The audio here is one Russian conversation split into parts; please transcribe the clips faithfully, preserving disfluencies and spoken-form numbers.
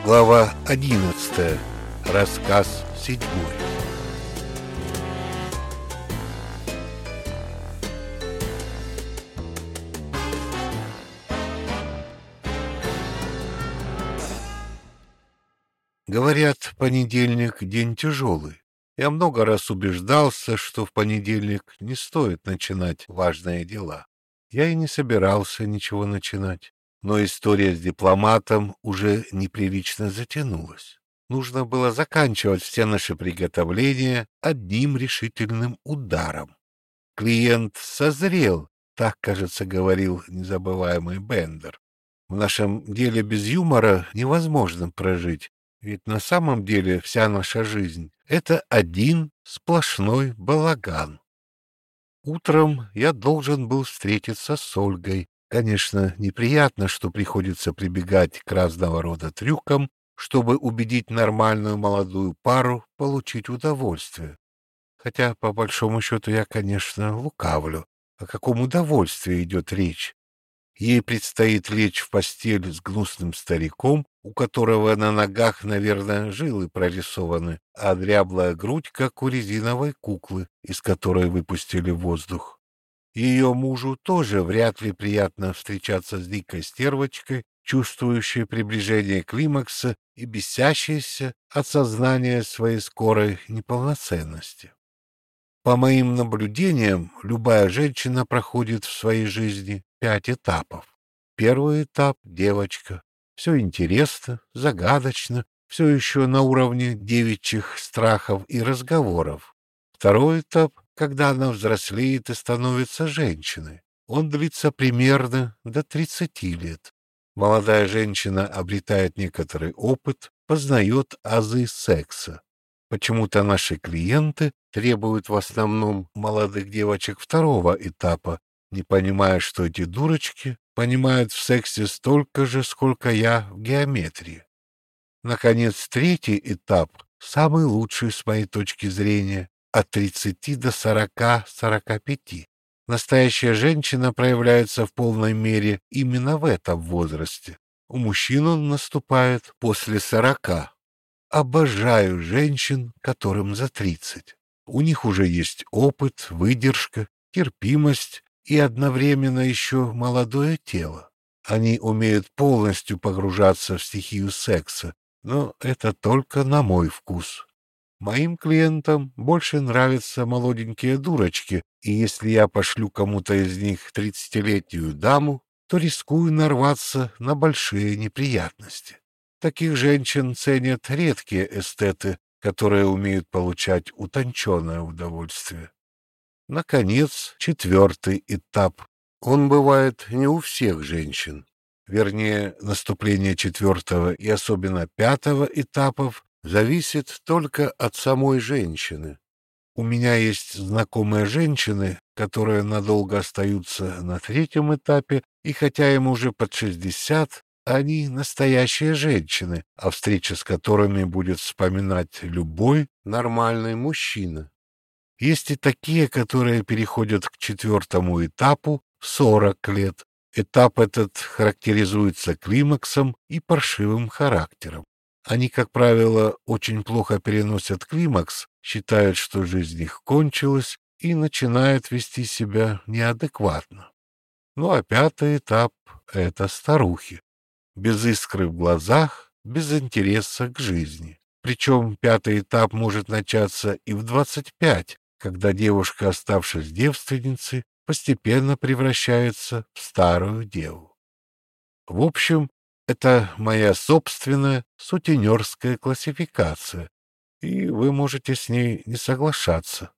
Глава одиннадцатая. Рассказ седьмой. Говорят, понедельник — день тяжелый. Я много раз убеждался, что в понедельник не стоит начинать важные дела. Я и не собирался ничего начинать. Но история с дипломатом уже неприлично затянулась. Нужно было заканчивать все наши приготовления одним решительным ударом. Клиент созрел, так, кажется, говорил незабываемый Бендер. В нашем деле без юмора невозможно прожить, ведь на самом деле вся наша жизнь — это один сплошной балаган. Утром я должен был встретиться с Ольгой. Конечно, неприятно, что приходится прибегать к разного рода трюкам, чтобы убедить нормальную молодую пару получить удовольствие. Хотя, по большому счету, я, конечно, лукавлю. О каком удовольствии идет речь? Ей предстоит лечь в постель с гнусным стариком, у которого на ногах, наверное, жилы прорисованы, а дряблая грудь, как у резиновой куклы, из которой выпустили воздух. Ее мужу тоже вряд ли приятно встречаться с дикой стервочкой, чувствующей приближение климакса и бесящейся от сознания своей скорой неполноценности. По моим наблюдениям, любая женщина проходит в своей жизни пять этапов. Первый этап — девочка. Все интересно, загадочно, все еще на уровне девичьих страхов и разговоров. Второй этап — когда она взрослеет и становится женщиной. Он длится примерно до тридцати лет. Молодая женщина обретает некоторый опыт, познает азы секса. Почему-то наши клиенты требуют в основном молодых девочек второго этапа, не понимая, что эти дурочки понимают в сексе столько же, сколько я в геометрии. Наконец, третий этап, самый лучший с моей точки зрения, от тридцати до сорока-сорока пяти. Настоящая женщина проявляется в полной мере именно в этом возрасте. У мужчин он наступает после сорока. Обожаю женщин, которым за тридцать. У них уже есть опыт, выдержка, терпимость и одновременно еще молодое тело. Они умеют полностью погружаться в стихию секса, но это только на мой вкус. Моим клиентам больше нравятся молоденькие дурочки, и если я пошлю кому-то из них тридцатилетнюю даму, то рискую нарваться на большие неприятности. Таких женщин ценят редкие эстеты, которые умеют получать утонченное удовольствие. Наконец, четвертый этап. Он бывает не у всех женщин. Вернее, наступление четвертого и особенно пятого этапов зависит только от самой женщины. У меня есть знакомые женщины, которые надолго остаются на третьем этапе, и хотя им уже под шестьдесят, они настоящие женщины, о встрече с которыми будет вспоминать любой нормальный мужчина. Есть и такие, которые переходят к четвертому этапу в сорок лет. Этап этот характеризуется климаксом и паршивым характером. Они, как правило, очень плохо переносят климакс, считают, что жизнь их кончилась, и начинают вести себя неадекватно. Ну а пятый этап — это старухи. Без искры в глазах, без интереса к жизни. Причем пятый этап может начаться и в двадцать пять, когда девушка, оставшись девственницей, постепенно превращается в старую деву. В общем, это моя собственная сутенерская классификация, и вы можете с ней не соглашаться.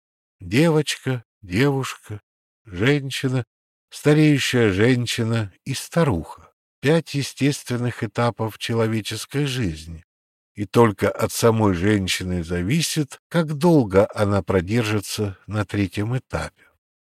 Девочка, девушка, женщина, стареющая женщина и старуха. Пять естественных этапов человеческой жизни. И только от самой женщины зависит, как долго она продержится на третьем этапе.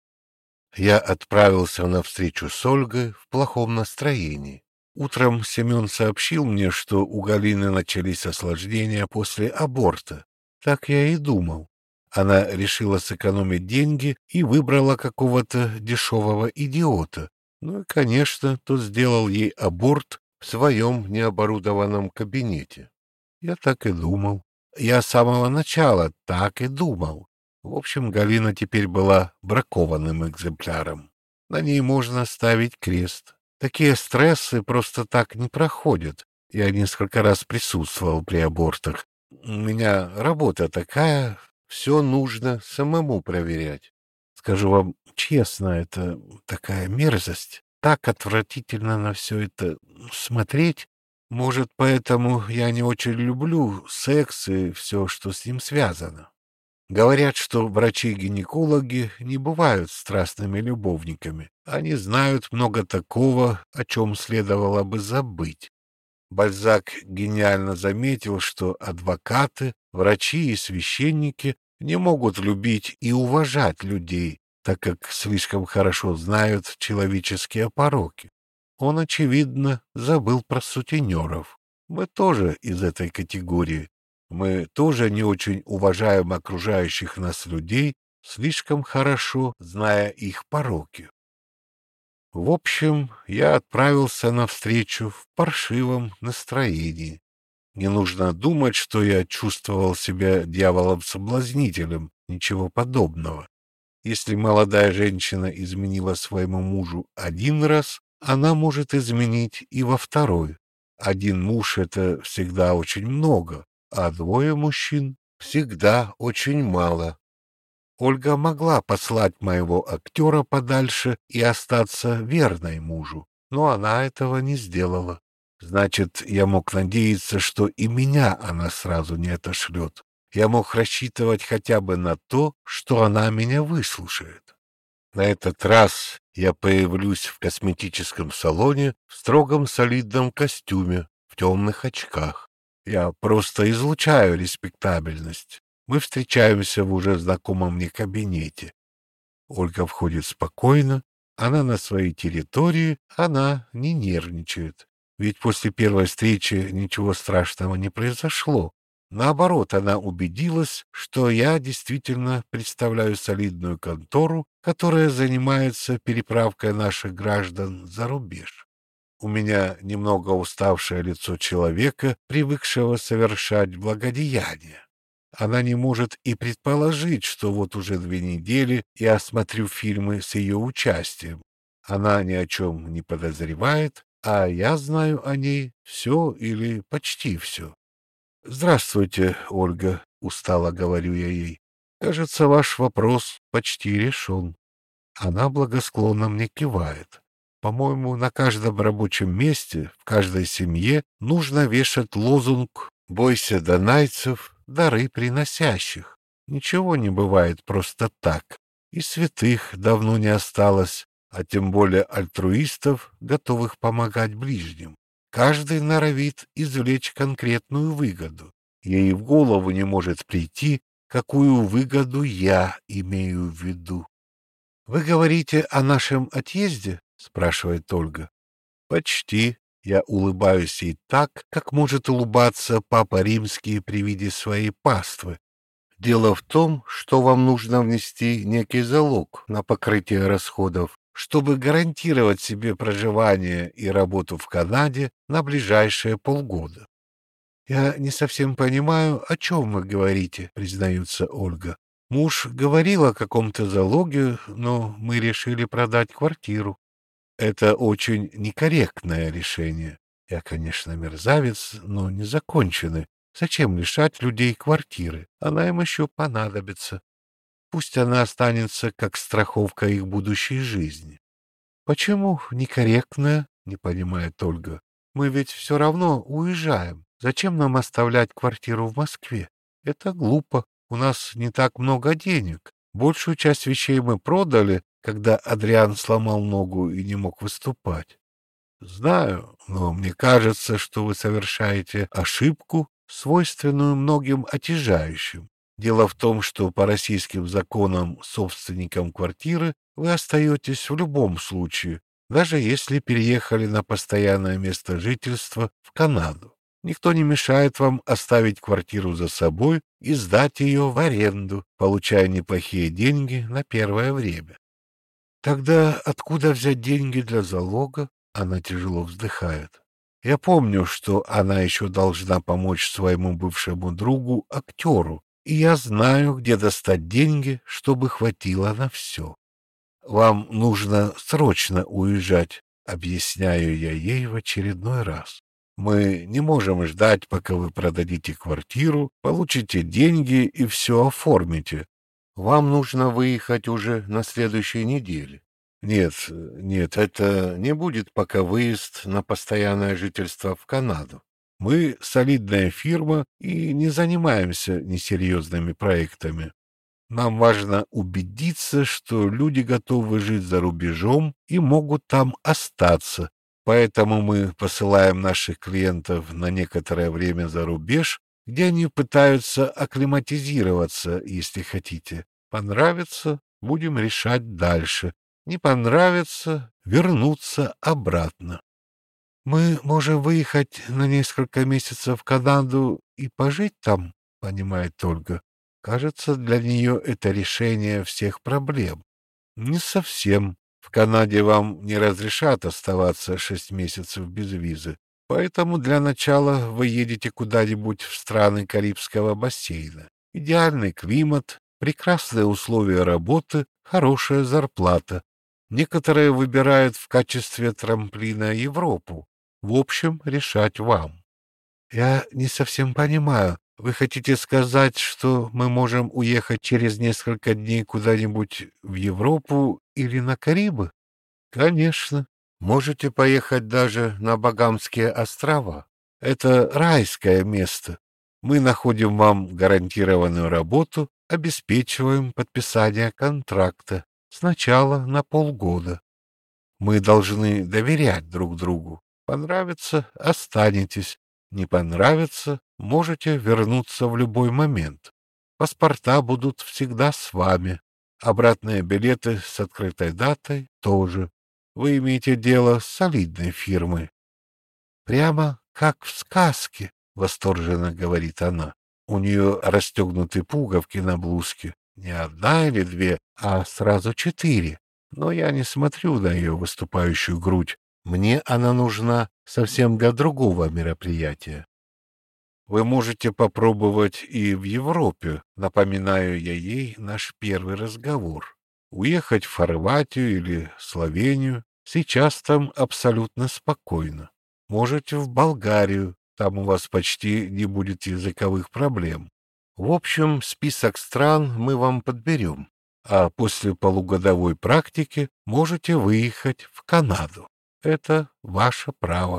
Я отправился на встречу с Ольгой в плохом настроении. Утром Семен сообщил мне, что у Галины начались осложнения после аборта. Так я и думал. Она решила сэкономить деньги и выбрала какого-то дешевого идиота. Ну и, конечно, тот сделал ей аборт в в своем необорудованном кабинете. Я так и думал. Я с самого начала так и думал. В общем, Галина теперь была бракованным экземпляром. На ней можно ставить крест. Такие стрессы просто так не проходят. Я несколько раз присутствовал при абортах. У меня работа такая, все нужно самому проверять. Скажу вам честно, это такая мерзость. Так отвратительно на все это смотреть. Может, поэтому я не очень люблю секс и все, что с ним связано. Говорят, что врачи-гинекологи не бывают страстными любовниками. Они знают много такого, о чем следовало бы забыть. Бальзак гениально заметил, что адвокаты, врачи и священники не могут любить и уважать людей, так как слишком хорошо знают человеческие пороки. Он, очевидно, забыл про сутенеров. Мы тоже из этой категории. Мы тоже не очень уважаем окружающих нас людей, слишком хорошо зная их пороки. В общем, я отправился навстречу в паршивом настроении. Не нужно думать, что я чувствовал себя дьяволом-соблазнителем, ничего подобного. Если молодая женщина изменила своему мужу один раз, она может изменить и во второй. Один муж — это всегда очень много, а двое мужчин — всегда очень мало. Ольга могла послать моего актера подальше и остаться верной мужу, но она этого не сделала. Значит, я мог надеяться, что и меня она сразу не отошлет. Я мог рассчитывать хотя бы на то, что она меня выслушает. На этот раз я появлюсь в косметическом салоне в строгом солидном костюме, в темных очках. Я просто излучаю респектабельность. Мы встречаемся в уже знакомом мне кабинете. Ольга входит спокойно, она на своей территории, она не нервничает. Ведь после первой встречи ничего страшного не произошло. Наоборот, она убедилась, что я действительно представляю солидную контору, которая занимается переправкой наших граждан за рубеж. У меня немного уставшее лицо человека, привыкшего совершать благодеяния. Она не может и предположить, что вот уже две недели я смотрю фильмы с ее участием. Она ни о чем не подозревает, а я знаю о ней все или почти все. «Здравствуйте, Ольга», — устало говорю я ей. «Кажется, ваш вопрос почти решен». Она благосклонно мне кивает. По-моему, на каждом рабочем месте, в каждой семье нужно вешать лозунг «Бойся донайцев, дары приносящих». Ничего не бывает просто так. И святых давно не осталось, а тем более альтруистов, готовых помогать ближним. Каждый норовит извлечь конкретную выгоду. Ей в голову не может прийти, какую выгоду я имею в виду. — Вы говорите о нашем отъезде? — спрашивает Ольга. — Почти. Я улыбаюсь ей так, как может улыбаться Папа Римский при виде своей паствы. Дело в том, что вам нужно внести некий залог на покрытие расходов, чтобы гарантировать себе проживание и работу в Канаде на ближайшие полгода. — Я не совсем понимаю, о чем вы говорите, — признается Ольга. Муж говорил о каком-то залоге, но мы решили продать квартиру. Это очень некорректное решение. Я, конечно, мерзавец, но не законченный. Зачем лишать людей квартиры? Она им еще понадобится. Пусть она останется как страховка их будущей жизни. — Почему некорректная? — не понимает Ольга. — Мы ведь все равно уезжаем. Зачем нам оставлять квартиру в Москве? Это глупо. У нас не так много денег. Большую часть вещей мы продали, когда Адриан сломал ногу и не мог выступать. Знаю, но мне кажется, что вы совершаете ошибку, свойственную многим отъезжающим. Дело в том, что по российским законам собственником квартиры вы остаетесь в любом случае, даже если переехали на постоянное место жительства в Канаду. Никто не мешает вам оставить квартиру за собой и сдать ее в аренду, получая неплохие деньги на первое время. Тогда откуда взять деньги для залога? Она тяжело вздыхает. Я помню, что она еще должна помочь своему бывшему другу, актеру, и я знаю, где достать деньги, чтобы хватило на все. Вам нужно срочно уезжать, объясняю я ей в очередной раз. Мы не можем ждать, пока вы продадите квартиру, получите деньги и все оформите. Вам нужно выехать уже на следующей неделе. Нет, нет, это не будет пока выезд на постоянное жительство в Канаду. Мы солидная фирма и не занимаемся несерьезными проектами. Нам важно убедиться, что люди готовы жить за рубежом и могут там остаться. Поэтому мы посылаем наших клиентов на некоторое время за рубеж, где они пытаются акклиматизироваться, если хотите. Понравится — будем решать дальше. Не понравится — вернуться обратно. Мы можем выехать на несколько месяцев в Канаду и пожить там, понимает Ольга. Кажется, для нее это решение всех проблем. Не совсем. В Канаде вам не разрешат оставаться шесть месяцев без визы. Поэтому для начала вы едете куда-нибудь в страны Карибского бассейна. Идеальный климат, прекрасные условия работы, хорошая зарплата. Некоторые выбирают в качестве трамплина Европу. В общем, решать вам. Я не совсем понимаю. Вы хотите сказать, что мы можем уехать через несколько дней куда-нибудь в Европу или на Карибы? Конечно. Можете поехать даже на Багамские острова. Это райское место. Мы находим вам гарантированную работу, обеспечиваем подписание контракта. Сначала на полгода. Мы должны доверять друг другу. Понравится — останетесь. Не понравится — можете вернуться в любой момент. Паспорта будут всегда с вами. Обратные билеты с открытой датой тоже. Вы имеете дело с солидной фирмой. Прямо как в сказке, восторженно говорит она. У нее расстегнуты пуговки на блузке. Не одна или две, а сразу четыре. Но я не смотрю на ее выступающую грудь. Мне она нужна совсем для другого мероприятия. Вы можете попробовать и в Европе, напоминаю я ей наш первый разговор. Уехать в Хорватию или Словению. Сейчас там абсолютно спокойно. Можете в Болгарию, там у вас почти не будет языковых проблем. В общем, список стран мы вам подберем, а после полугодовой практики можете выехать в Канаду. Это ваше право.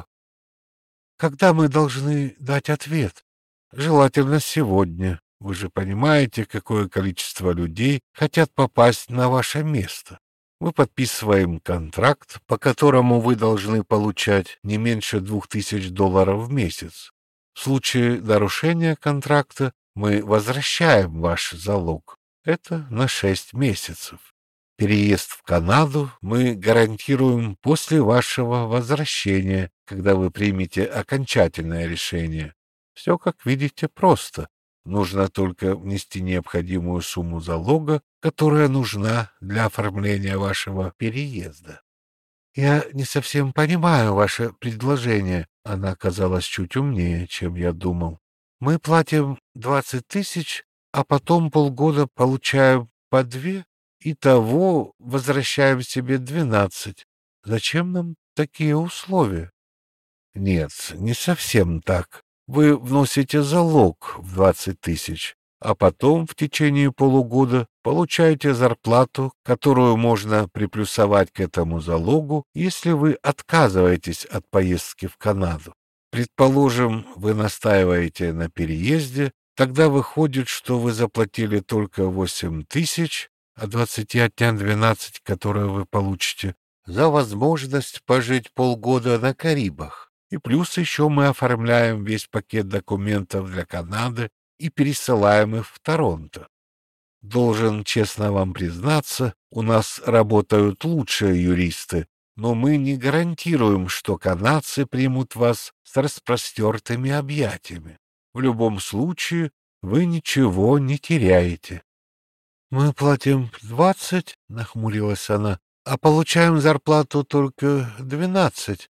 Когда мы должны дать ответ? Желательно сегодня. Вы же понимаете, какое количество людей хотят попасть на ваше место. Мы подписываем контракт, по которому вы должны получать не меньше двух тысяч долларов в месяц. В случае нарушения контракта мы возвращаем ваш залог. Это на шесть месяцев. Переезд в Канаду мы гарантируем после вашего возвращения, когда вы примете окончательное решение. Все, как видите, просто. Нужно только внести необходимую сумму залога, которая нужна для оформления вашего переезда. Я не совсем понимаю ваше предложение. Она оказалась чуть умнее, чем я думал. Мы платим двадцать тысяч, а потом полгода получаем по две, и того возвращаем себе двенадцать. Зачем нам такие условия? Нет, не совсем так. Вы вносите залог в двадцать тысяч, а потом в течение полугода получаете зарплату, которую можно приплюсовать к этому залогу, если вы отказываетесь от поездки в Канаду. Предположим, вы настаиваете на переезде, тогда выходит, что вы заплатили только восемь тысяч, а двадцати отнять двенадцать, которые вы получите, за возможность пожить полгода на Карибах. И плюс еще мы оформляем весь пакет документов для Канады и пересылаем их в Торонто. Должен честно вам признаться, у нас работают лучшие юристы, но мы не гарантируем, что канадцы примут вас с распростертыми объятиями. В любом случае, вы ничего не теряете. — Мы платим двадцать, — нахмурилась она, — а получаем зарплату только двенадцать.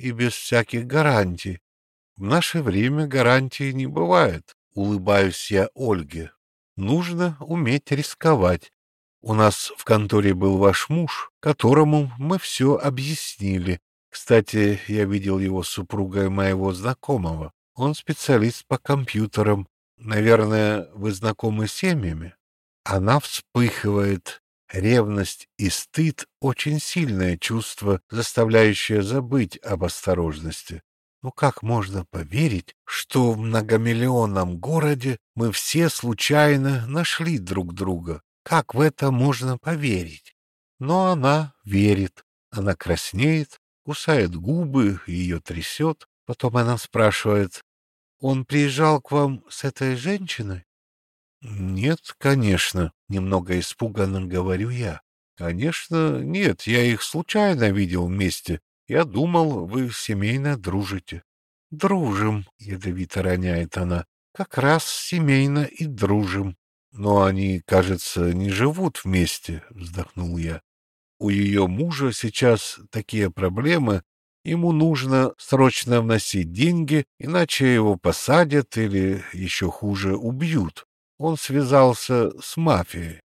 и без всяких гарантий. В наше время гарантий не бывает, улыбаюсь я Ольге. Нужно уметь рисковать. У нас в конторе был ваш муж, которому мы все объяснили. Кстати, я видел его с супругой моего знакомого. Он специалист по компьютерам. Наверное, вы знакомы с семьями? Она вспыхивает. Ревность и стыд — очень сильное чувство, заставляющее забыть об осторожности. Ну как можно поверить, что в многомиллионном городе мы все случайно нашли друг друга? Как в это можно поверить? Но она верит. Она краснеет, кусает губы, ее трясет. Потом она спрашивает: «Он приезжал к вам с этой женщиной?» «Нет, конечно», — немного испуганно говорю я. «Конечно, нет, я их случайно видел вместе. Я думал, вы семейно дружите». «Дружим», — ядовито роняет она, — «как раз семейно и дружим». «Но они, кажется, не живут вместе», — вздохнул я. «У ее мужа сейчас такие проблемы, ему нужно срочно вносить деньги, иначе его посадят или, еще хуже, убьют. Он связался с мафией».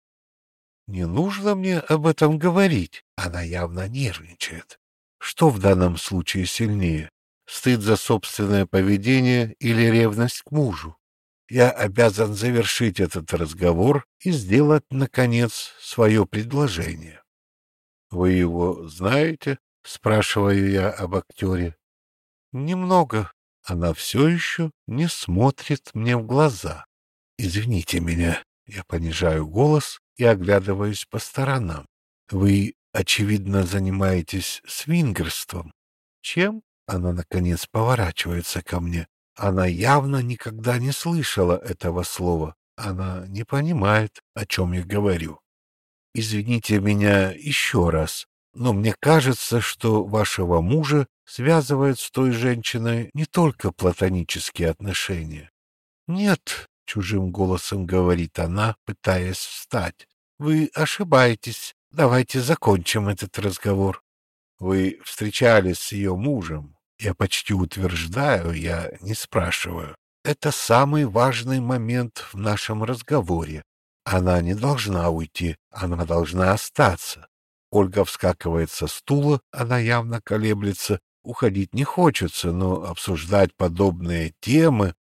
«Не нужно мне об этом говорить». Она явно нервничает. Что в данном случае сильнее? Стыд за собственное поведение или ревность к мужу? Я обязан завершить этот разговор и сделать, наконец, свое предложение. «Вы его знаете?» — спрашиваю я об актере. «Немного». Она все еще не смотрит мне в глаза. «Извините меня». Я понижаю голос и оглядываюсь по сторонам. «Вы, очевидно, занимаетесь свингерством». «Чем?» Она, наконец, поворачивается ко мне. Она явно никогда не слышала этого слова. Она не понимает, о чем я говорю. «Извините меня еще раз, но мне кажется, что вашего мужа связывают с той женщиной не только платонические отношения». «Нет», — чужим голосом говорит она, пытаясь встать, — «вы ошибаетесь. Давайте закончим этот разговор». «Вы встречались с ее мужем?» Я почти утверждаю, я не спрашиваю. Это самый важный момент в нашем разговоре. Она не должна уйти, она должна остаться. Ольга вскакивает со стула, она явно колеблется. Уходить не хочется, но обсуждать подобные темы...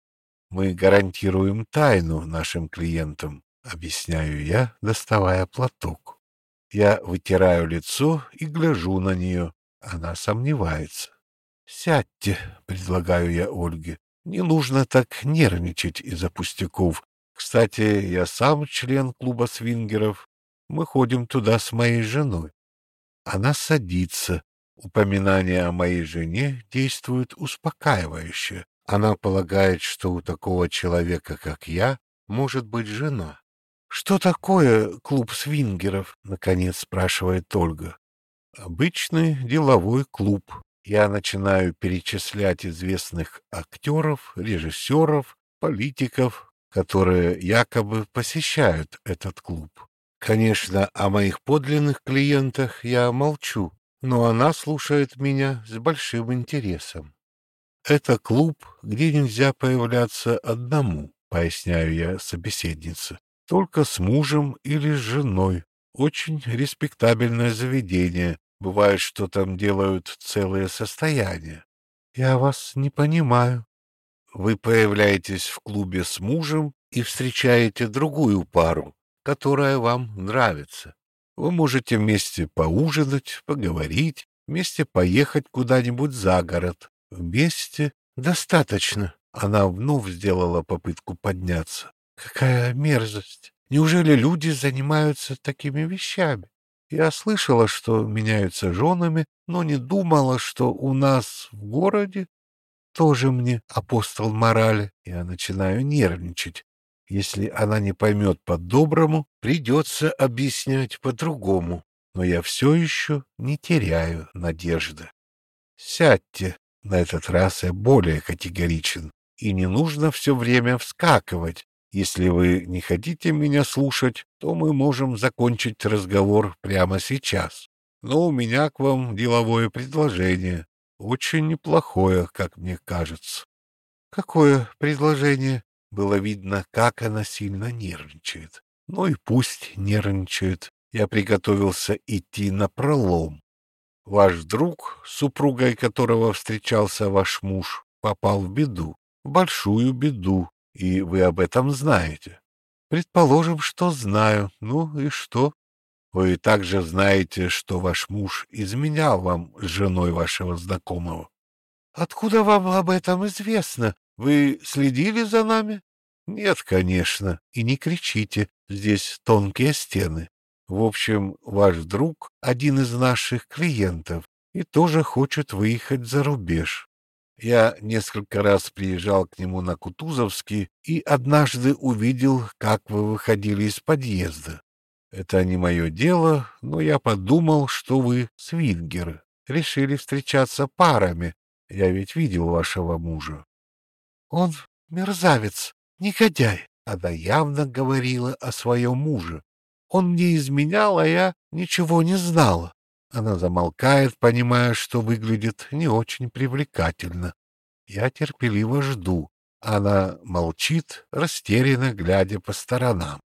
Мы гарантируем тайну нашим клиентам, объясняю я, доставая платок. Я вытираю лицо и гляжу на нее. Она сомневается. «Сядьте», — предлагаю я Ольге. «Не нужно так нервничать из-за пустяков. Кстати, я сам член клуба свингеров. Мы ходим туда с моей женой». Она садится. Упоминание о моей жене действует успокаивающе. Она полагает, что у такого человека, как я, может быть жена. «Что такое клуб свингеров?» — наконец спрашивает Ольга. «Обычный деловой клуб». Я начинаю перечислять известных актеров, режиссеров, политиков, которые якобы посещают этот клуб. Конечно, о моих подлинных клиентах я молчу, но она слушает меня с большим интересом. «Это клуб, где нельзя появляться одному», — поясняю я собеседнице, — «только с мужем или с женой. Очень респектабельное заведение. Бывает, что там делают целые состояния». «Я вас не понимаю». «Вы появляетесь в клубе с мужем и встречаете другую пару, которая вам нравится. Вы можете вместе поужинать, поговорить, вместе поехать куда-нибудь за город. Вместе достаточно». Она вновь сделала попытку подняться. «Какая мерзость! Неужели люди занимаются такими вещами? Я слышала, что меняются женами, но не думала, что у нас в городе тоже мне апостол морали». Я начинаю нервничать. Если она не поймет по-доброму, придется объяснять по-другому. Но я все еще не теряю надежды. «Сядьте». На этот раз я более категоричен. И не нужно все время вскакивать. Если вы не хотите меня слушать, то мы можем закончить разговор прямо сейчас. Но у меня к вам деловое предложение. Очень неплохое, как мне кажется. Какое предложение? Было видно, как она сильно нервничает. Ну и пусть нервничает. Я приготовился идти напролом. Ваш друг, с супругой которого встречался ваш муж, попал в беду, в большую беду, и вы об этом знаете. Предположим, что знаю. Ну и что? Вы также знаете, что ваш муж изменял вам с женой вашего знакомого. Откуда вам об этом известно? Вы следили за нами? Нет, конечно, и не кричите, здесь тонкие стены. В общем, ваш друг — один из наших клиентов и тоже хочет выехать за рубеж. Я несколько раз приезжал к нему на Кутузовский и однажды увидел, как вы выходили из подъезда. Это не мое дело, но я подумал, что вы свингеры. Решили встречаться парами. Я ведь видел вашего мужа. Он мерзавец, негодяй. Она явно говорила о своем муже. Он мне изменял, а я ничего не знала. Она замолкает, понимая, что выглядит не очень привлекательно. Я терпеливо жду. Она молчит, растерянно глядя по сторонам.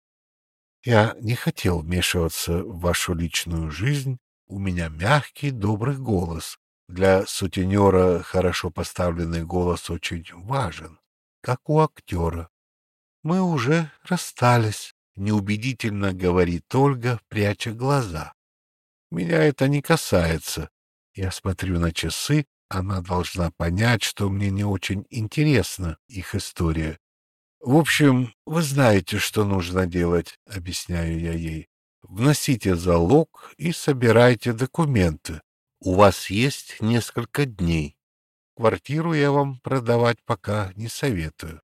Я не хотел вмешиваться в вашу личную жизнь. У меня мягкий, добрый голос. Для сутенера хорошо поставленный голос очень важен, как у актера. Мы уже расстались, неубедительно говорит Ольга, пряча глаза. Меня это не касается. Я смотрю на часы, она должна понять, что мне не очень интересна их история. В общем, вы знаете, что нужно делать, объясняю я ей. Вносите залог и собирайте документы. У вас есть несколько дней. Квартиру я вам продавать пока не советую.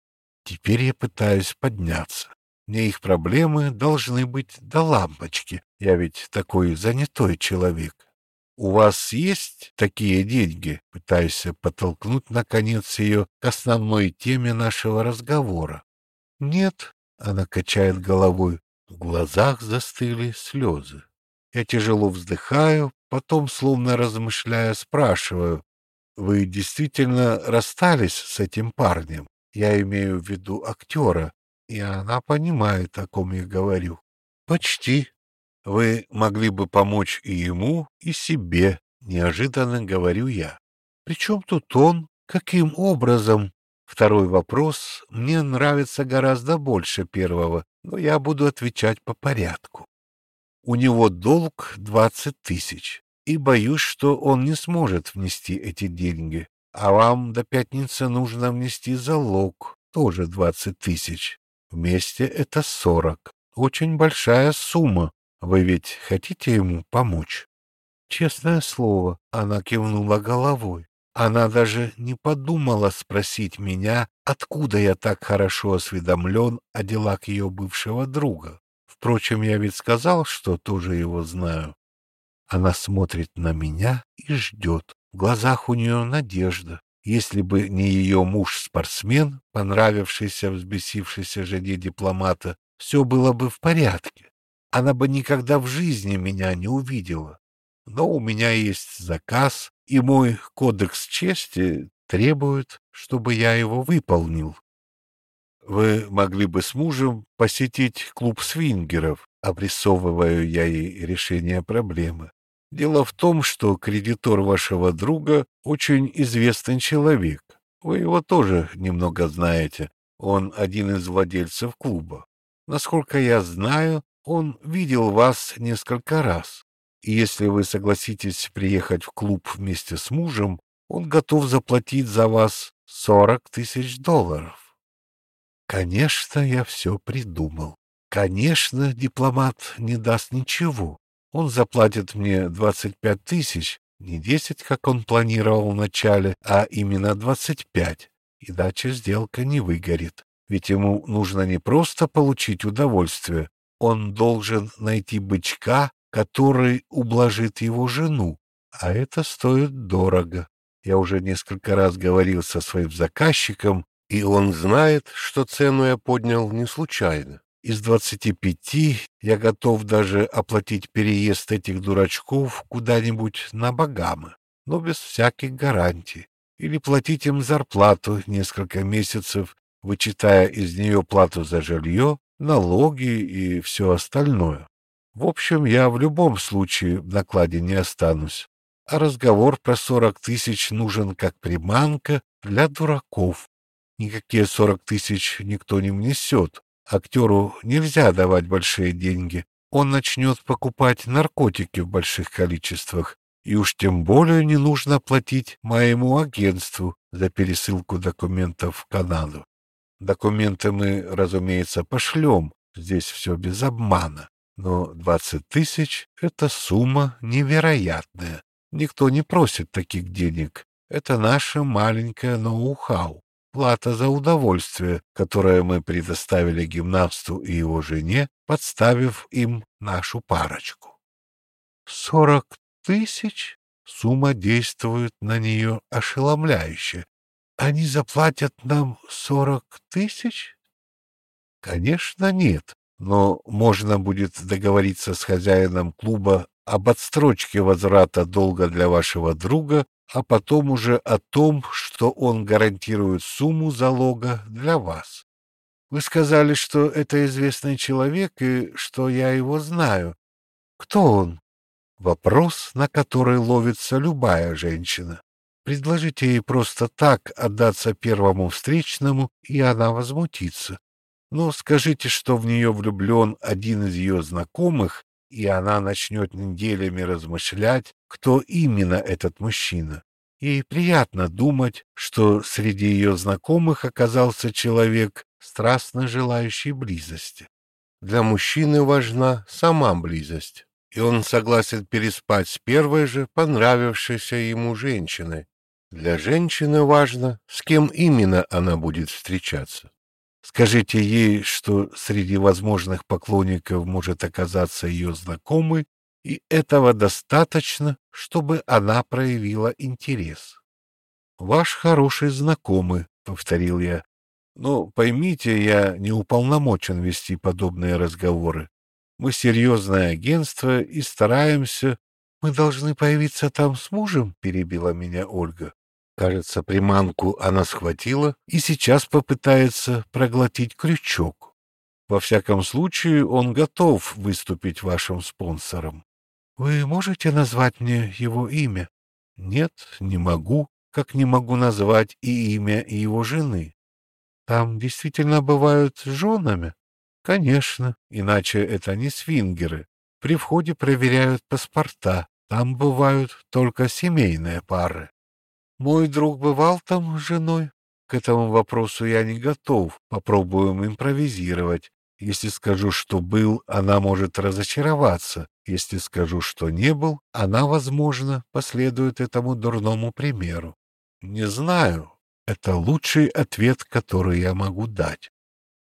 Теперь я пытаюсь подняться. Мне их проблемы должны быть до лампочки. Я ведь такой занятой человек. У вас есть такие деньги? Пытаюсь подтолкнуть, наконец, ее к основной теме нашего разговора. Нет, она качает головой. В глазах застыли слезы. Я тяжело вздыхаю, потом, словно размышляя, спрашиваю. Вы действительно расстались с этим парнем? Я имею в виду актера, и она понимает, о ком я говорю. Почти. Вы могли бы помочь и ему, и себе, неожиданно говорю я. Причем тут он? Каким образом? Второй вопрос мне нравится гораздо больше первого, но я буду отвечать по порядку. У него долг двадцать тысяч, и боюсь, что он не сможет внести эти деньги. А вам до пятницы нужно внести залог, тоже двадцать тысяч. Вместе это сорок. Очень большая сумма. Вы ведь хотите ему помочь? Честное слово, она кивнула головой. Она даже не подумала спросить меня, откуда я так хорошо осведомлен о делах ее бывшего друга. Впрочем, я ведь сказал, что тоже его знаю. Она смотрит на меня и ждет. В глазах у нее надежда. Если бы не ее муж-спортсмен, понравившийся взбесившейся жене дипломата, все было бы в порядке. Она бы никогда в жизни меня не увидела. Но у меня есть заказ, и мой кодекс чести требует, чтобы я его выполнил. Вы могли бы с мужем посетить клуб свингеров, обрисовываю я ей решение проблемы. Дело в том, что кредитор вашего друга очень известный человек. Вы его тоже немного знаете. Он один из владельцев клуба. Насколько я знаю, он видел вас несколько раз. И если вы согласитесь приехать в клуб вместе с мужем, он готов заплатить за вас сорок тысяч долларов. Конечно, я все придумал. Конечно, дипломат не даст ничего. Он заплатит мне двадцать пять тысяч, не десять, как он планировал вначале, а именно двадцать пять. Иначе сделка не выгорит. Ведь ему нужно не просто получить удовольствие, он должен найти бычка, который ублажит его жену, а это стоит дорого. Я уже несколько раз говорил со своим заказчиком, и он знает, что цену я поднял не случайно. Из двадцати пяти я готов даже оплатить переезд этих дурачков куда-нибудь на Багамы. но без всяких гарантий. Или платить им зарплату несколько месяцев, вычитая из нее плату за жилье, налоги и все остальное. В общем, я в любом случае в накладе не останусь. А разговор про сорок тысяч нужен как приманка для дураков. Никакие сорок тысяч никто не внесет. Актеру нельзя давать большие деньги. Он начнет покупать наркотики в больших количествах. И уж тем более не нужно платить моему агентству за пересылку документов в Канаду. Документы мы, разумеется, пошлем. Здесь все без обмана. Но двадцать тысяч — это сумма невероятная. Никто не просит таких денег. Это наше маленькое ноу-хау. Плата за удовольствие, которое мы предоставили гимнасту и его жене, подставив им нашу парочку. Сорок тысяч? Сумма действует на нее ошеломляюще. Они заплатят нам сорок тысяч? Конечно, нет. Но можно будет договориться с хозяином клуба об отсрочке возврата долга для вашего друга, а потом уже о том, что он гарантирует сумму залога для вас. Вы сказали, что это известный человек и что я его знаю. Кто он? Вопрос, на который ловится любая женщина. Предложите ей просто так отдаться первому встречному, и она возмутится. Но скажите, что в нее влюблен один из ее знакомых, и она начнет неделями размышлять, кто именно этот мужчина. Ей приятно думать, что среди ее знакомых оказался человек, страстно желающий близости. Для мужчины важна сама близость, и он согласен переспать с первой же понравившейся ему женщиной. Для женщины важно, с кем именно она будет встречаться. Скажите ей, что среди возможных поклонников может оказаться ее знакомый, и этого достаточно, чтобы она проявила интерес. «Ваш хороший знакомый», — повторил я. «Но поймите, я не уполномочен вести подобные разговоры. Мы серьезное агентство и стараемся...» «Мы должны появиться там с мужем?» — перебила меня Ольга. Кажется, приманку она схватила и сейчас попытается проглотить крючок. Во всяком случае, он готов выступить вашим спонсором. Вы можете назвать мне его имя? Нет, не могу, как не могу назвать и имя его жены. Там действительно бывают женами? Конечно, иначе это не свингеры. При входе проверяют паспорта, там бывают только семейные пары. Мой друг бывал там с женой? К этому вопросу я не готов. Попробуем импровизировать. Если скажу, что был, она может разочароваться. Если скажу, что не был, она, возможно, последует этому дурному примеру. Не знаю. Это лучший ответ, который я могу дать.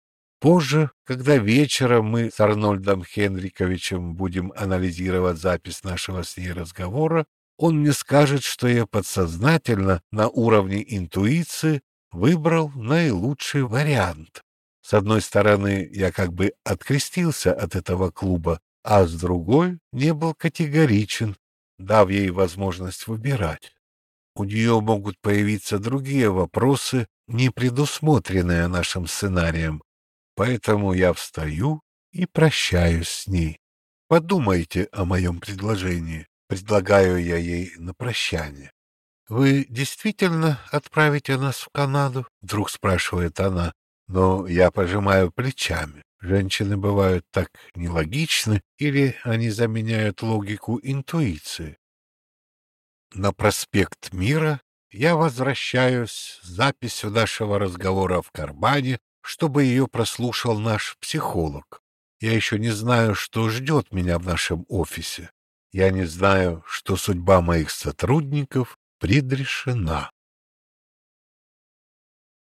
Позже, когда вечером мы с Арнольдом Хенриковичем будем анализировать запись нашего с ней разговора, он мне скажет, что я подсознательно на уровне интуиции выбрал наилучший вариант. С одной стороны, я как бы открестился от этого клуба, а с другой не был категоричен, дав ей возможность выбирать. У нее могут появиться другие вопросы, не предусмотренные нашим сценарием, поэтому я встаю и прощаюсь с ней. Подумайте о моем предложении. Предлагаю я ей на прощание. «Вы действительно отправите нас в Канаду?» — вдруг спрашивает она. Но я пожимаю плечами. Женщины бывают так нелогичны, или они заменяют логику интуиции. На проспект Мира я возвращаюсь с записью нашего разговора в кармане, чтобы ее прослушал наш психолог. Я еще не знаю, что ждет меня в нашем офисе. Я не знаю, что судьба моих сотрудников предрешена.